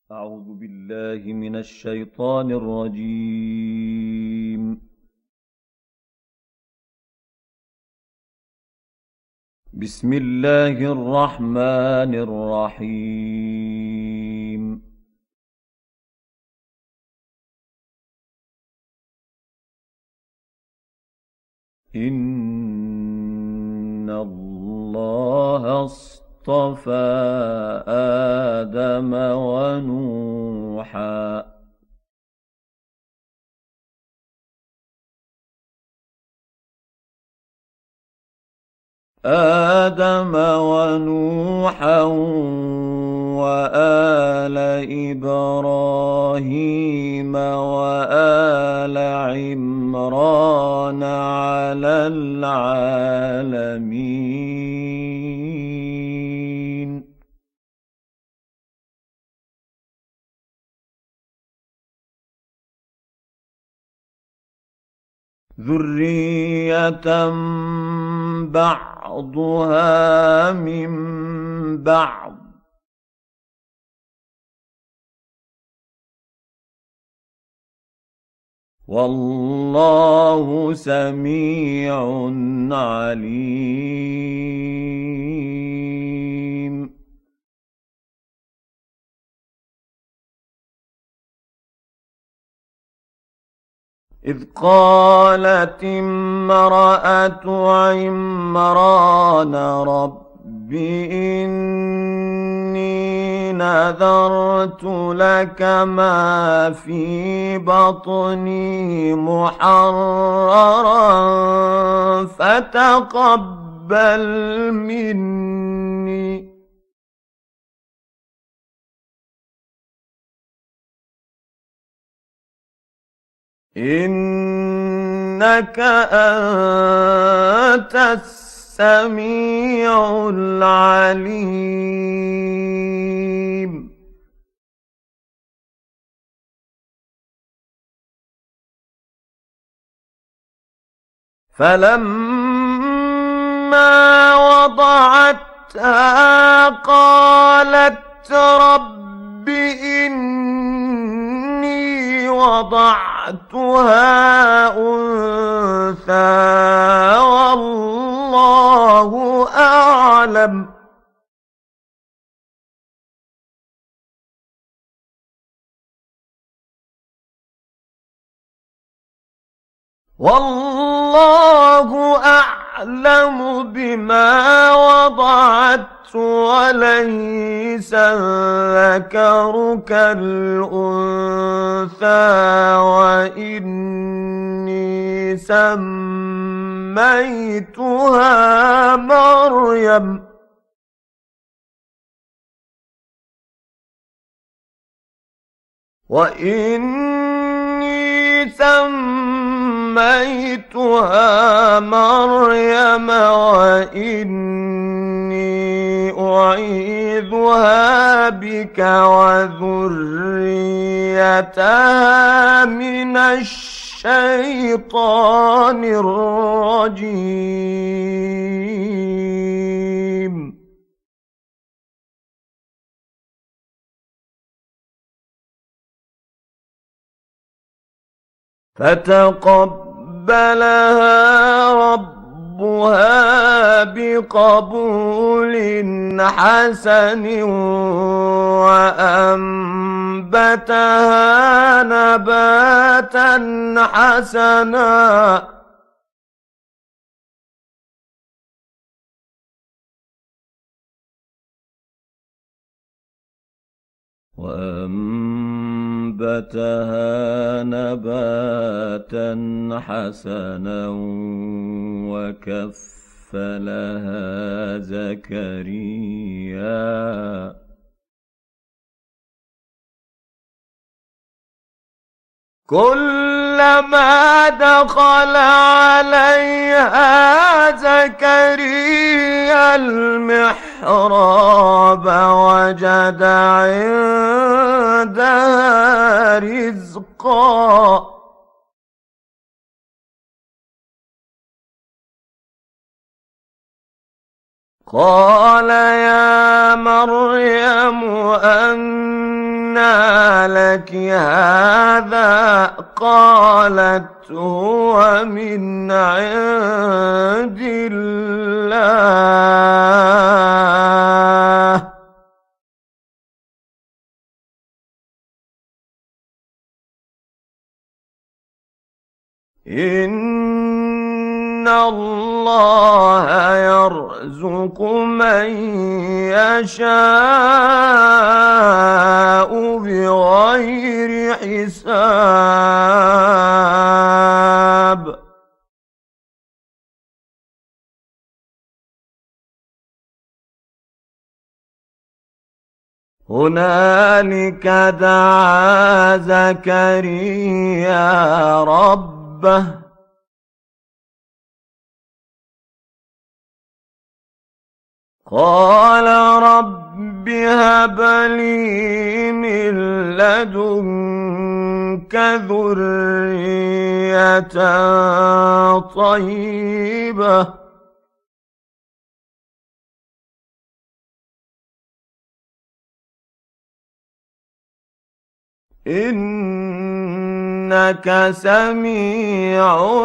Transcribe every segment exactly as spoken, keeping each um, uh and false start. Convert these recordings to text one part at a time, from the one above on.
أعوذ بالله من الشيطان الرجيم. بسم الله الرحمن الرحيم. إن الله اصطفى آدم ونوحا آدم ونوحا وآل إبراهيم وآل عمران على العالمين. ذرية بعضها من بعض والله سميع عليم. إذ قالت امرأة عمران رب إني نذرت لك ما في بطني محررا فتقبل مني إنك أنت السميع العليم. فلما وضعتها قالت رب إني وضعتها أنثى والله أعلم والله أعلم بما وضعت وليس الذكر كالأنثى وإني سميتها مريم وإني سميتها مريم وإني أعيذها بك وذريتها من الشيطان الرجيم. فتقبلها ربها بقبول حسن وأنبتها نباتا حسنا وأنبتها نباتا حسنا وكفلها زكريا كلما دخل عليها زكريا المحراب وجد عندها رزقا قال يا مريم أن لك هذا؟ قالت هو من عند الله إن الله يرزق من يشاء بغير حساب هنالك دعا زكريا ربه قال رب هب لي من لدنك ذرية طيبة إنك سميع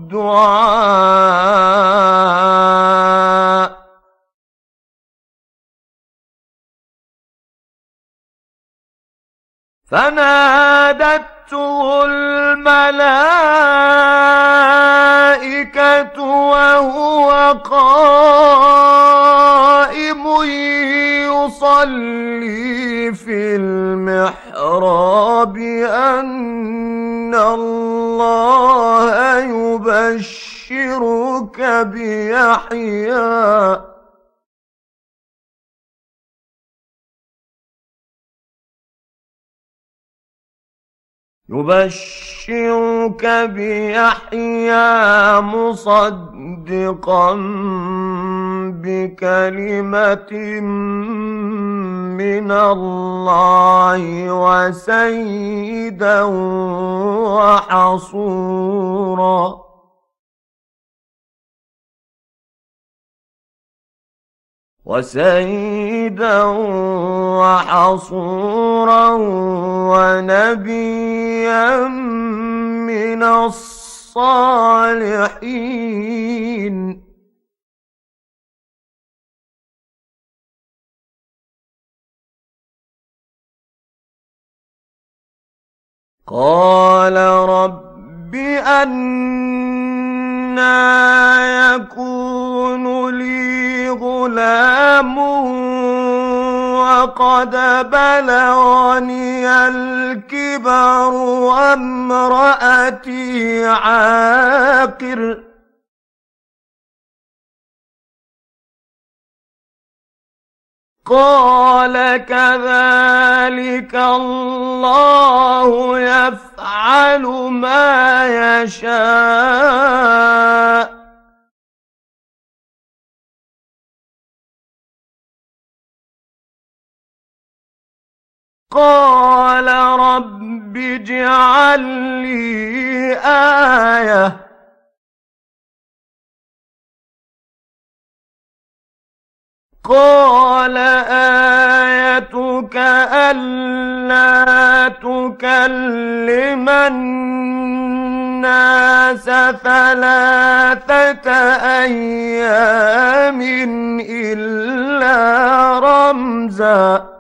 الدعاء فنادته الملائكة وهو قائم يصلي في المحراب أن الله يبشرك بيحيى يبشرك بيحيى مصدقا بكلمة من الله وسيدا وحصورا وسيدا وحصورا ونبيا من الصالحين قال رب أنى يكون لي غلام وقد بلغني الكبر وامرأتي عاقر قال كذلك الله يفعل ما يشاء قال رب اجعل لي آية قال آيتك ألا تكلم الناس ثلاثة أيام إلا رمزا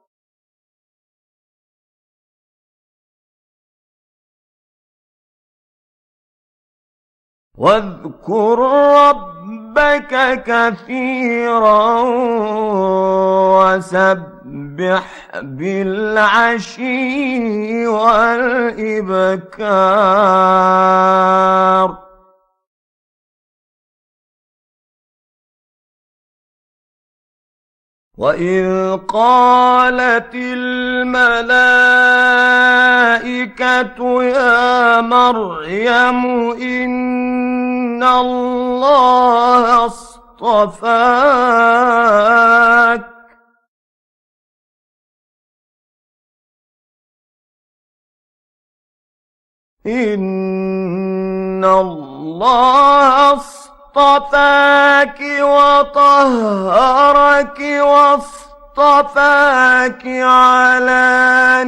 واذكر ربك كثيرا وسبح بالعشي والإبكار وإذ قالت الملائكة يا مريم إن الله اصطفاك إن الله اصطفاك وطهرك واصطفاك على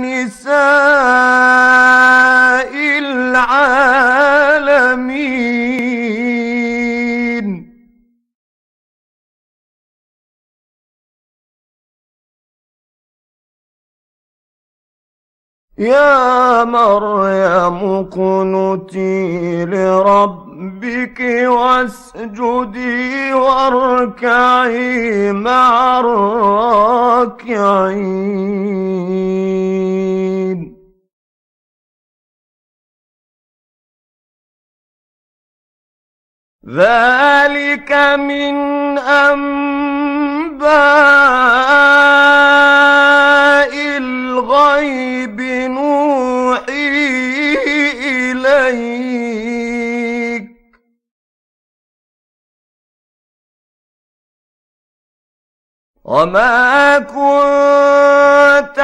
يا مريم اقنتي لربك واسجدي واركعي مع الراكعين. ذلك من أنباء الغيب نوحيه إليك وما كنت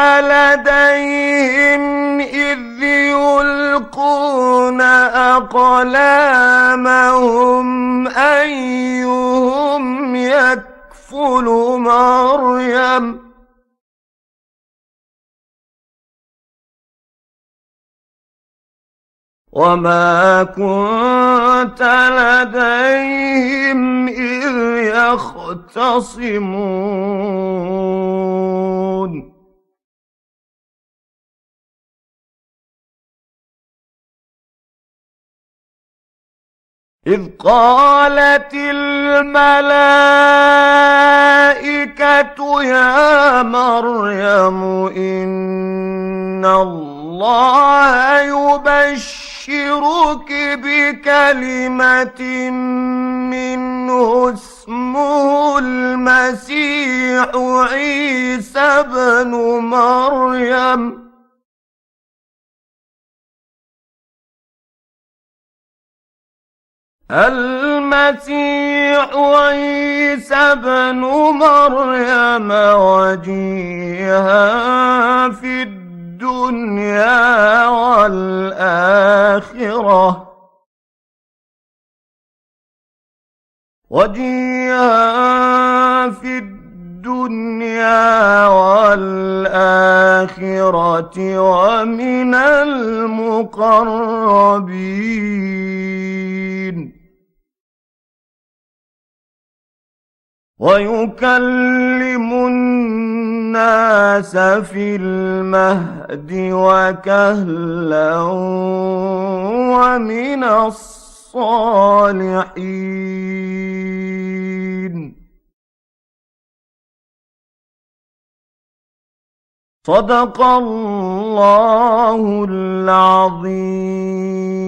لديهم إذ يلقون أقلامهم أيهم يكفل مريم وما كنت لديهم إذ يختصمون إذ قالت الملائكة يا مريم إن الله يبشرك بكلمة منه اسمه المسيح عيسى ابن مريم المسيح عيسى ابن مريم وجيها في الدنيا والآخرة وجيها في الدنيا والآخرة ومن المقربين ويكلم الناس في المهد وكهلا ومن الصالحين. صدق الله العظيم.